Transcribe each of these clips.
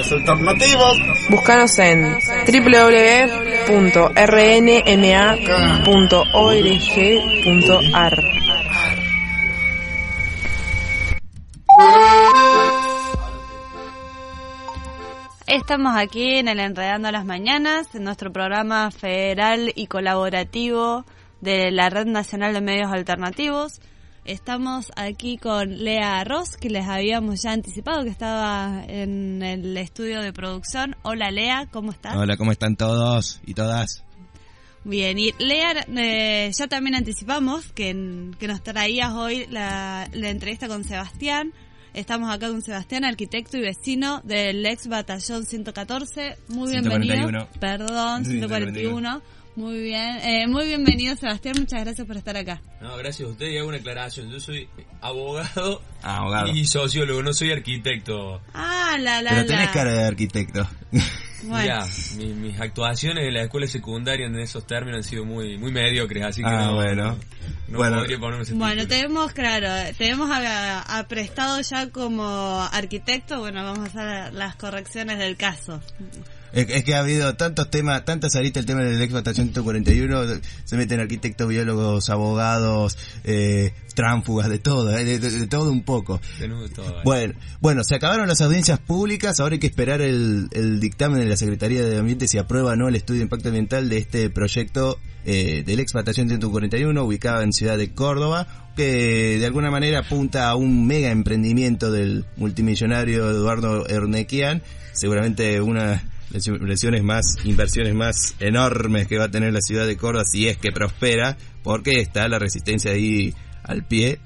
medios alternativos. Búscanos en www.rnma.org.ar. Estamos aquí en el Enredando las Mañanas, en nuestro programa federal y colaborativo de la Red Nacional de Medios Alternativos. Estamos aquí con Lea Ross, que les habíamos ya anticipado que estaba en el estudio de producción. Hola Lea, ¿cómo estás? Hola, ¿cómo están todos y todas? Bien, y Lea, ya también anticipamos que nos traías hoy la entrevista con Sebastián. Estamos acá con Sebastián, arquitecto y vecino del ex batallón 114. Muy 141. Bienvenido. Perdón, 141. Muy bien. Muy bienvenido, Sebastián. Muchas gracias por estar acá. No, gracias a usted. Y hago una aclaración. Yo soy abogado, abogado y sociólogo, no soy arquitecto. Pero tenés cara de arquitecto. Bueno. Ya, mis actuaciones en la escuela secundaria en esos términos han sido muy mediocres, así que no podría ponerme ese Bueno, título. te hemos aprestado ya como arquitecto. Bueno, vamos a hacer las correcciones del caso. Es que ha habido tantos temas, tantas aristas, el tema del ex batallón 141, se meten arquitectos, biólogos, abogados, tránsfugas, de todo, de todo un poco. Todo, bueno, se acabaron las audiencias públicas, ahora hay que esperar el dictamen de la Secretaría de Ambiente si aprueba o no el estudio de impacto ambiental de este proyecto del ex batallón 141, ubicado en Ciudad de Córdoba, que de alguna manera apunta a un mega emprendimiento del multimillonario Eduardo Ernequian, seguramente una inversiones más enormes que va a tener la ciudad de Córdoba si es que prospera, porque está la resistencia ahí al pie.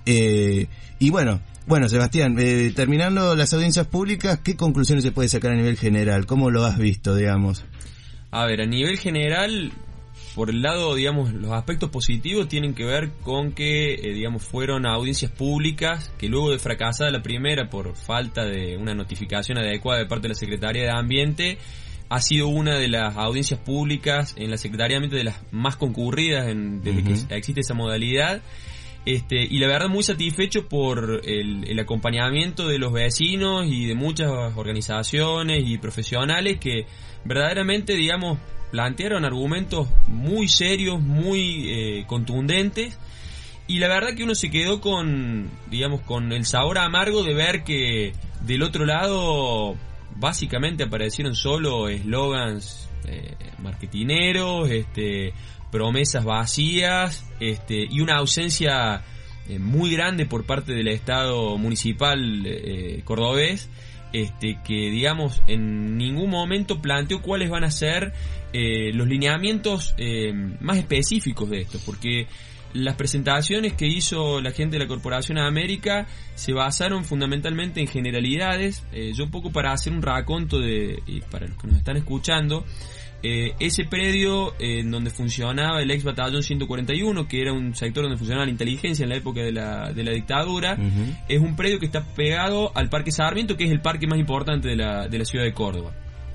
Y bueno, Sebastián, terminando las audiencias públicas, ¿qué conclusiones se puede sacar a nivel general? ¿Cómo lo has visto, digamos? A ver, a nivel general, por el lado, digamos, los aspectos positivos tienen que ver con que, fueron audiencias públicas que luego de fracasada la primera por falta de una notificación adecuada de parte de la Secretaría de Ambiente, ha sido una de las audiencias públicas en la Secretaría de Ambiente de las más concurridas desde que existe esa modalidad. Y la verdad muy satisfecho por el acompañamiento de los vecinos y de muchas organizaciones y profesionales que verdaderamente, plantearon argumentos muy serios, muy contundentes, y la verdad que uno se quedó con el sabor amargo de ver que del otro lado básicamente aparecieron solo eslogans marketineros, promesas vacías, y una ausencia muy grande por parte del Estado municipal cordobés, que en ningún momento planteó cuáles van a ser los lineamientos más específicos de esto, porque las presentaciones que hizo la gente de la Corporación América se basaron fundamentalmente en generalidades. Yo un poco para hacer un raconto para los que nos están escuchando, ese predio en donde funcionaba el ex batallón 141, que era un sector donde funcionaba la inteligencia en la época de la dictadura, es un predio que está pegado al Parque Sarmiento, que es el parque más importante de la ciudad de Córdoba.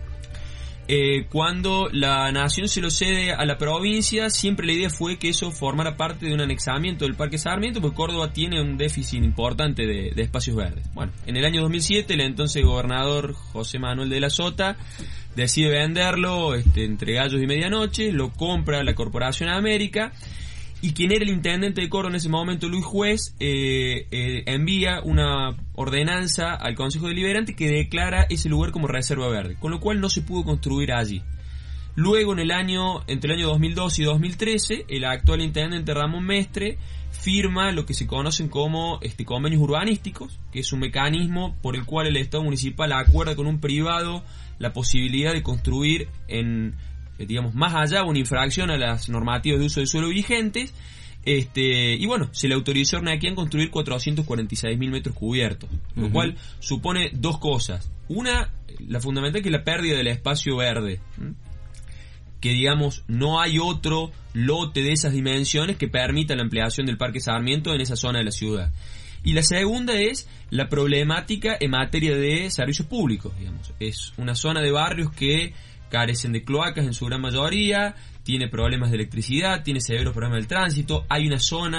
Cuando la nación se lo cede a la provincia, siempre la idea fue que eso formara parte de un anexamiento del Parque Sarmiento, porque Córdoba tiene un déficit importante de espacios verdes. Bueno, en el año 2007 el entonces gobernador José Manuel de la Sota decide venderlo entre gallos y medianoche, lo compra la Corporación América, y quien era el intendente de Córdoba en ese momento, Luis Juez, envía una ordenanza al Consejo Deliberante que declara ese lugar como reserva verde, con lo cual no se pudo construir allí. Luego, entre el año 2012 y 2013, el actual intendente Ramón Mestre firma lo que se conocen como convenios urbanísticos, que es un mecanismo por el cual el Estado municipal acuerda con un privado la posibilidad de construir más allá, una infracción a las normativas de uso del suelo vigentes, y bueno, se le autorizó a Ernequian construir 446.000 metros cubiertos, lo cual supone dos cosas. Una, la fundamental, que es la pérdida del espacio verde, que no hay otro lote de esas dimensiones que permita la ampliación del Parque Sarmiento en esa zona de la ciudad. Y la segunda es la problemática en materia de servicios públicos, es una zona de barrios que carecen de cloacas en su gran mayoría, tiene problemas de electricidad, tiene severos problemas del tránsito, hay una zona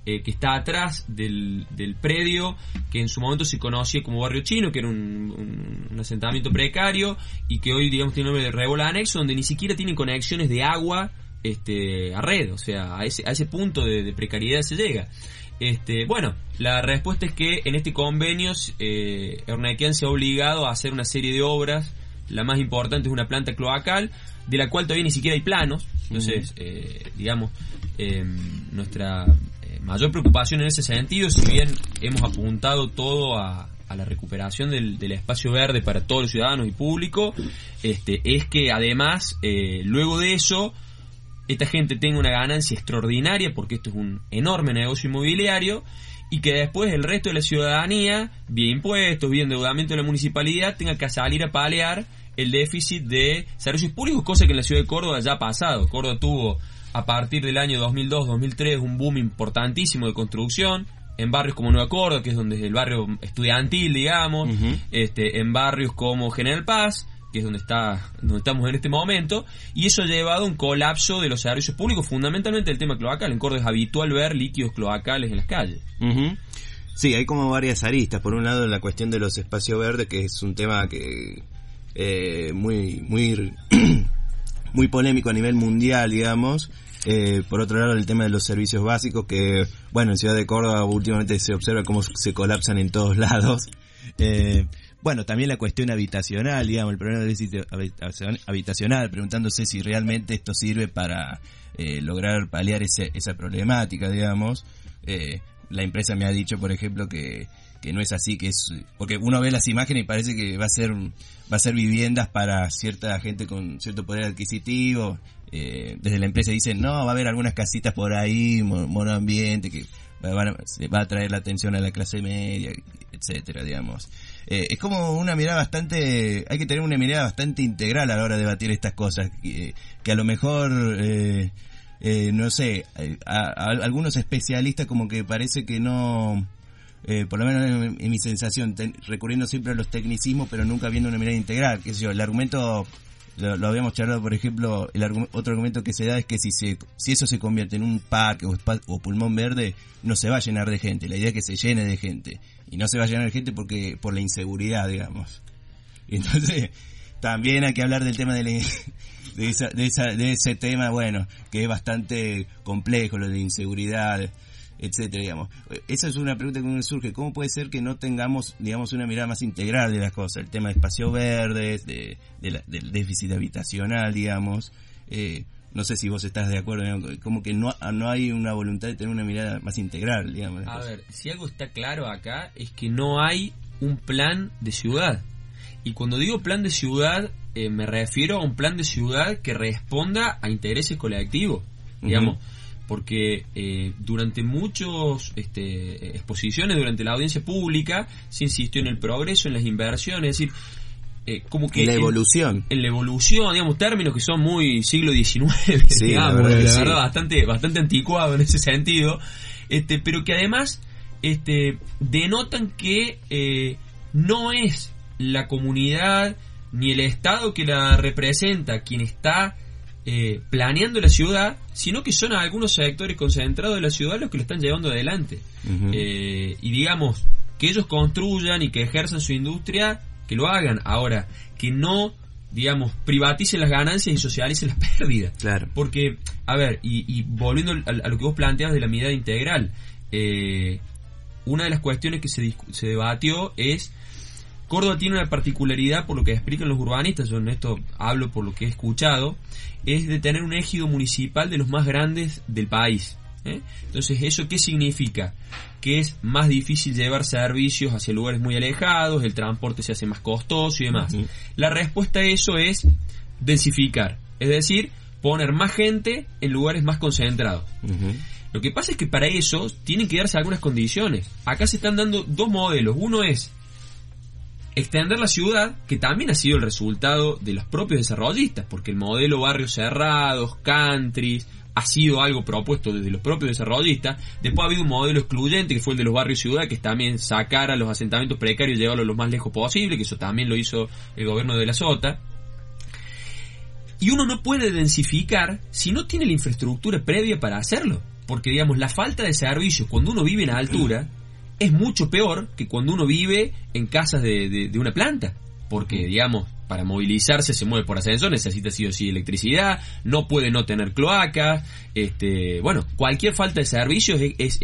que está atrás del predio que en su momento se conocía como Barrio Chino, que era un asentamiento precario y que hoy, digamos, tiene nombre de Rebola Anexo, donde ni siquiera tienen conexiones de agua a red, o sea, a ese punto de precariedad se llega. Bueno, la respuesta es que en este convenio Eurnequian se ha obligado a hacer una serie de obras. La más importante es una planta cloacal, de la cual todavía ni siquiera hay planos. Entonces, digamos, nuestra mayor preocupación en ese sentido, si bien hemos apuntado todo a la recuperación del espacio verde para todos los ciudadanos y público, es que además, luego de eso, esta gente tenga una ganancia extraordinaria, porque esto es un enorme negocio inmobiliario, y que después el resto de la ciudadanía, vía impuestos, vía endeudamiento de la municipalidad, tenga que salir a paliar el déficit de servicios públicos, cosa que en la ciudad de Córdoba ya ha pasado. Córdoba tuvo, a partir del año 2002-2003, un boom importantísimo de construcción, en barrios como Nueva Córdoba, que es donde es el barrio estudiantil, digamos, en barrios como General Paz, que es donde estamos en este momento, y eso ha llevado a un colapso de los servicios públicos, fundamentalmente el tema cloacal. En Córdoba es habitual ver líquidos cloacales en las calles. Sí, hay como varias aristas. Por un lado, la cuestión de los espacios verdes, que es un tema que muy muy polémico a nivel mundial, digamos. Por otro lado, el tema de los servicios básicos, que, bueno, en Ciudad de Córdoba últimamente se observa cómo se colapsan en todos lados. Bueno, también la cuestión habitacional, digamos, el problema del déficit habitacional, preguntándose si realmente esto sirve para lograr paliar esa problemática, digamos. La empresa me ha dicho, por ejemplo, que no es así, que es porque uno ve las imágenes y parece que va a ser viviendas para cierta gente con cierto poder adquisitivo. Desde la empresa dicen, no, va a haber algunas casitas por ahí, monoambiente, que va a atraer la atención a la clase media, etcétera, digamos. Es como una mirada bastante, hay que tener una mirada bastante integral a la hora de debatir estas cosas, que a lo mejor, no sé, a algunos especialistas como que parece que no, por lo menos en mi sensación, recurriendo siempre a los tecnicismos, pero nunca viendo una mirada integral. Qué sé yo, el argumento, lo habíamos charlado, por ejemplo, otro argumento que se da es que si eso se convierte en un parque o pulmón verde, no se va a llenar de gente. La idea es que se llene de gente, y no se va a llenar de gente por la inseguridad, digamos. Y entonces también hay que hablar del tema de ese tema, bueno, que es bastante complejo, lo de inseguridad, etcétera, digamos. Esa es una pregunta que me surge: ¿cómo puede ser que no tengamos, digamos, una mirada más integral de las cosas? El tema de espacios verdes, del déficit habitacional, digamos. No sé si vos estás de acuerdo, digamos, como que no hay una voluntad de tener una mirada más integral, digamos. A ver, si algo está claro acá es que no hay un plan de ciudad. Y cuando digo plan de ciudad, me refiero a un plan de ciudad que responda a intereses colectivos, digamos. Porque durante muchas exposiciones, durante la audiencia pública, se insistió en el progreso, en las inversiones, es decir, como que la evolución. En la evolución, digamos, términos que son muy siglo XIX, sí, digamos, la verdad bastante anticuado en ese sentido, pero que además denotan que no es la comunidad ni el Estado que la representa quien está planeando la ciudad, sino que son algunos sectores concentrados de la ciudad los que lo están llevando adelante. Y digamos, que ellos construyan y que ejerzan su industria, que lo hagan. Ahora, que no, digamos, privaticen las ganancias y socialicen las pérdidas. Claro. Porque, a ver, y volviendo a lo que vos planteabas de la mirada integral, una de las cuestiones que se debatió es: Córdoba tiene una particularidad, por lo que explican los urbanistas, yo en esto hablo por lo que he escuchado, es de tener un ejido municipal de los más grandes del país. Entonces, ¿eso qué significa? Que es más difícil llevar servicios hacia lugares muy alejados, el transporte se hace más costoso y demás. La respuesta a eso es densificar, es decir, poner más gente en lugares más concentrados. Lo que pasa es que para eso tienen que darse algunas condiciones. Acá se están dando dos modelos. Uno es extender la ciudad, que también ha sido el resultado de los propios desarrollistas, porque el modelo barrios cerrados, countries, ha sido algo propuesto desde los propios desarrollistas. Después ha habido un modelo excluyente, que fue el de los barrios ciudad, que es también sacar a los asentamientos precarios y llevarlos lo más lejos posible, que eso también lo hizo el gobierno de la Sota. Y uno no puede densificar si no tiene la infraestructura previa para hacerlo. porque digamos la falta de servicios cuando uno vive en altura es mucho peor que cuando uno vive en casas de una planta, porque digamos para movilizarse se mueve por ascensor, necesita sí o sí electricidad, no puede no tener cloacas, bueno, cualquier falta de servicios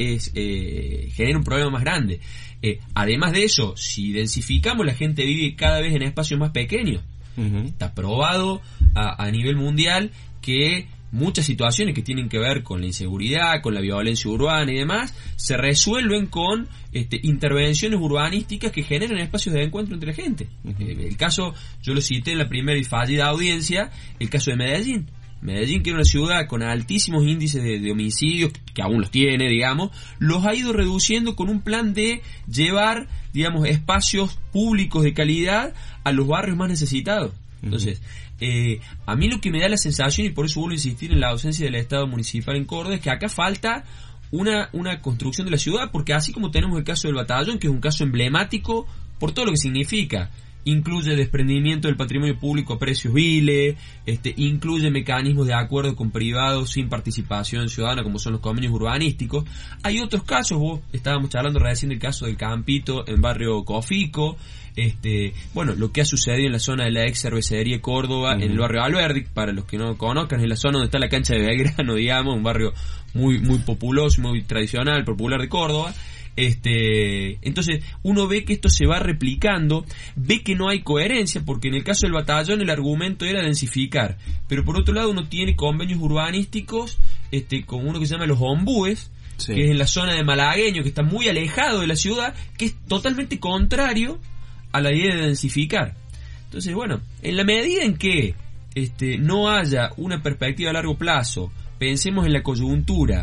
genera un problema más grande. Además de eso, si densificamos, la gente vive cada vez en espacios más pequeños. Está probado a nivel mundial que muchas situaciones que tienen que ver con la inseguridad, con la violencia urbana y demás, se resuelven con intervenciones urbanísticas que generan espacios de encuentro entre la gente. El caso, yo lo cité en la primera y fallida audiencia, el caso de Medellín. Medellín, que era una ciudad con altísimos índices de homicidios, que aún los tiene, digamos, los ha ido reduciendo con un plan de llevar, digamos, espacios públicos de calidad a los barrios más necesitados. Entonces, a mí lo que me da la sensación, y por eso vuelvo a insistir en la ausencia del Estado municipal en Córdoba, es que acá falta una construcción de la ciudad, porque así como tenemos el caso del Batallón, que es un caso emblemático por todo lo que significa, incluye desprendimiento del patrimonio público a precios viles, incluye mecanismos de acuerdo con privados sin participación ciudadana, como son los convenios urbanísticos. Hay otros casos, vos estábamos charlando recién del caso del Campito en barrio Cofico, bueno, lo que ha sucedido en la zona de la ex cervecería Córdoba, en el barrio Alberdi, para los que no conozcan, es la zona donde está la cancha de Belgrano, digamos, un barrio muy populoso, muy tradicional, popular de Córdoba. Entonces uno ve que esto se va replicando, ve que no hay coherencia, porque en el caso del Batallón el argumento era densificar, pero por otro lado uno tiene convenios urbanísticos con uno que se llama los ombúes, sí, que es en la zona de Malagueño, que está muy alejado de la ciudad, que es totalmente contrario a la idea de densificar. Entonces, bueno, en la medida en que no haya una perspectiva a largo plazo, pensemos en la coyuntura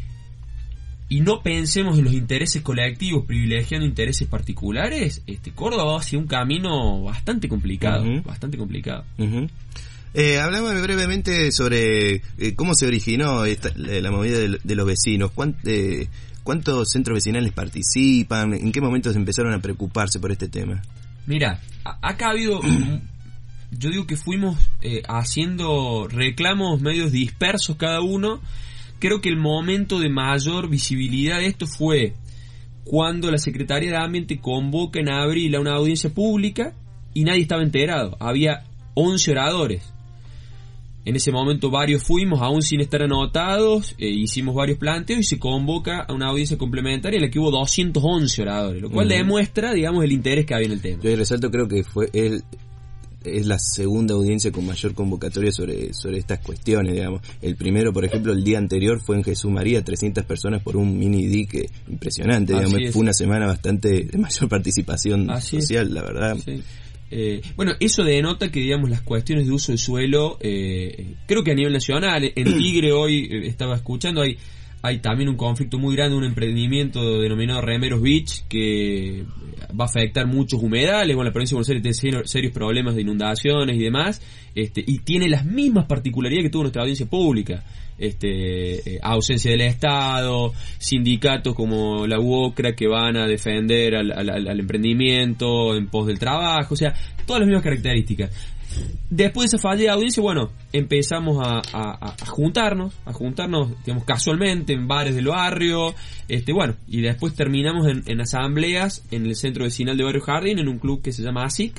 y no pensemos en los intereses colectivos privilegiando intereses particulares, Córdoba va hacia un camino bastante complicado, bastante complicado. Hablamos brevemente sobre cómo se originó la movida de los vecinos. ¿Cuántos centros vecinales participan? ¿En qué momento se empezaron a preocuparse por este tema? Mira, acá ha habido... yo digo que fuimos haciendo reclamos medios dispersos cada uno. Creo que el momento de mayor visibilidad de esto fue cuando la Secretaría de Ambiente convoca en abril a una audiencia pública y nadie estaba enterado. Había 11 oradores. En ese momento varios fuimos, aún sin estar anotados, hicimos varios planteos y se convoca a una audiencia complementaria en la que hubo 211 oradores, lo cual demuestra, digamos, el interés que había en el tema. Yo resalto, creo que es la segunda audiencia con mayor convocatoria sobre estas cuestiones, digamos. El primero, por ejemplo, el día anterior fue en Jesús María, 300 personas por un mini dique impresionante, digamos. Fue una semana bastante de mayor participación social, la verdad. Sí. Bueno, eso denota que, digamos, las cuestiones de uso del suelo, creo que a nivel nacional, en Tigre hoy estaba escuchando, hay también un conflicto muy grande, un emprendimiento denominado Remeros Beach, que va a afectar muchos humedales. Bueno, la provincia de Buenos Aires tiene serios problemas de inundaciones y demás, y tiene las mismas particularidades que tuvo nuestra audiencia pública. Ausencia del Estado, sindicatos como la UOCRA que van a defender al emprendimiento en pos del trabajo, o sea, todas las mismas características. Después de esa fallida audiencia, bueno, empezamos a juntarnos, digamos, casualmente en bares del barrio, bueno, y después terminamos en asambleas en el centro vecinal de Barrio Jardín, en un club que se llama ASIC.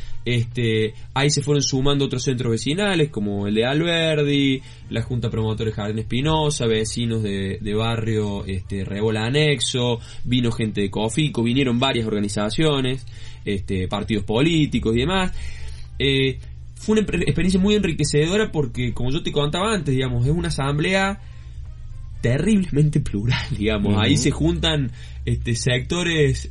Ahí se fueron sumando otros centros vecinales como el de Alberdi, la Junta Promotores Jardín Espinosa, vecinos de barrio Rebola Anexo, vino gente de Cofico, vinieron varias organizaciones, partidos políticos y demás. Fue una experiencia muy enriquecedora porque, como yo te contaba antes, digamos, es una asamblea terriblemente plural, digamos. Ahí se juntan sectores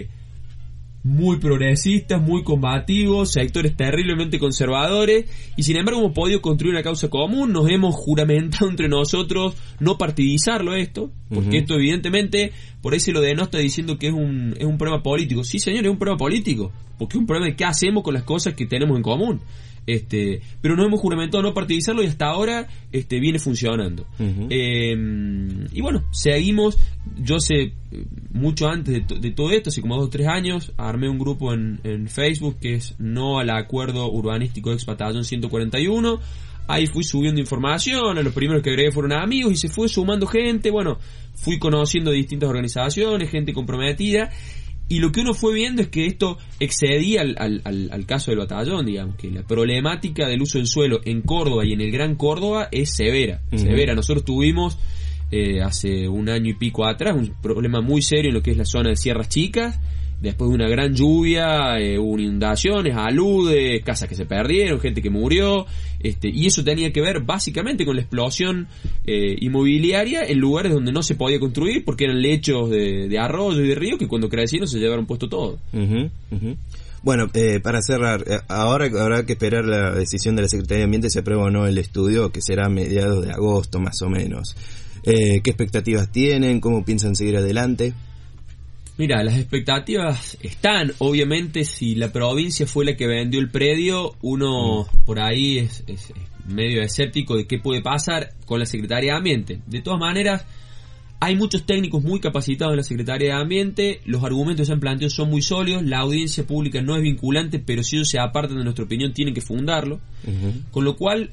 muy progresistas, muy combativos, sectores terriblemente conservadores, y sin embargo hemos podido construir una causa común. Nos hemos juramentado entre nosotros no partidizarlo esto, porque esto evidentemente por ahí se lo denota diciendo que es un problema político. Sí, señor, es un problema político, porque es un problema de qué hacemos con las cosas que tenemos en común. pero nos hemos juramentado no partidizarlo y hasta ahora viene funcionando. Uh-huh. Y bueno, seguimos. Yo sé, mucho antes de todo esto, hace como 2 o 3 años, armé un grupo en Facebook que es No al Acuerdo Urbanístico Ex Batallón 141. Ahí fui subiendo información, a los primeros que agregué fueron amigos y se fue sumando gente. Bueno, fui conociendo distintas organizaciones, gente comprometida. Y lo que uno fue viendo es que esto excedía al caso del batallón, digamos, que la problemática del uso del suelo en Córdoba y en el Gran Córdoba es severa, uh-huh. severa. Nosotros tuvimos hace 1 año y pico atrás un problema muy serio en lo que es la zona de Sierras Chicas. Después de una gran lluvia, hubo inundaciones, aludes, casas que se perdieron, gente que murió, y eso tenía que ver básicamente con la explosión inmobiliaria en lugares donde no se podía construir porque eran lechos de arroyo y de río que cuando crecieron se llevaron puesto todo. Uh-huh, uh-huh. Bueno, para cerrar, ahora habrá que esperar la decisión de la Secretaría de Ambiente si aprueba o no el estudio, que será a mediados de agosto más o menos. ¿Qué expectativas tienen? ¿Cómo piensan seguir adelante? Mira, las expectativas están, obviamente, si la provincia fue la que vendió el predio, uno por ahí es medio escéptico de qué puede pasar con la Secretaría de Ambiente. De todas maneras, hay muchos técnicos muy capacitados en la Secretaría de Ambiente, los argumentos que se han planteado son muy sólidos, la audiencia pública no es vinculante, pero si ellos se apartan de nuestra opinión tienen que fundarlo, uh-huh. Con lo cual,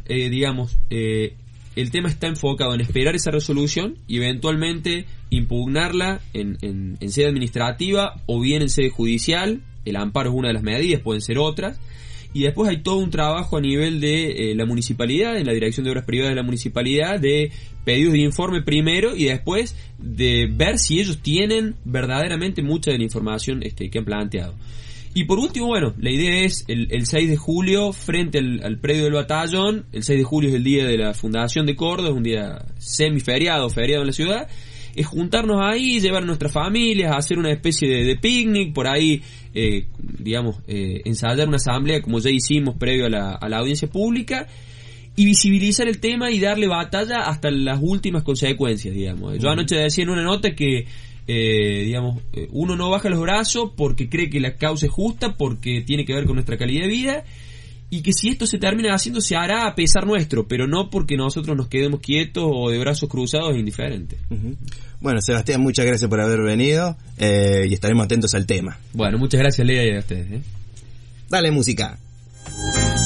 el tema está enfocado en esperar esa resolución y eventualmente impugnarla en sede administrativa o bien en sede judicial. El amparo es una de las medidas, pueden ser otras. Y después hay todo un trabajo a nivel de la municipalidad, en la Dirección de Obras Privadas de la municipalidad, de pedidos de informe primero y después de ver si ellos tienen verdaderamente mucha de la información que han planteado. Y por último, bueno, la idea es el 6 de julio frente al predio del batallón. El 6 de julio es el día de la fundación de Córdoba, es un día semiferiado, feriado en la ciudad. Es juntarnos ahí, llevar a nuestras familias, hacer una especie de picnic, por ahí, ensayar una asamblea como ya hicimos previo a la audiencia pública y visibilizar el tema y darle batalla hasta las últimas consecuencias, digamos. Yo anoche decía en una nota que uno no baja los brazos porque cree que la causa es justa, porque tiene que ver con nuestra calidad de vida y que si esto se termina haciendo se hará a pesar nuestro, pero no porque nosotros nos quedemos quietos o de brazos cruzados e indiferentes. Uh-huh. Bueno, Sebastián, muchas gracias por haber venido y estaremos atentos al tema. Bueno, muchas gracias, Lea, y a ustedes. Dale música.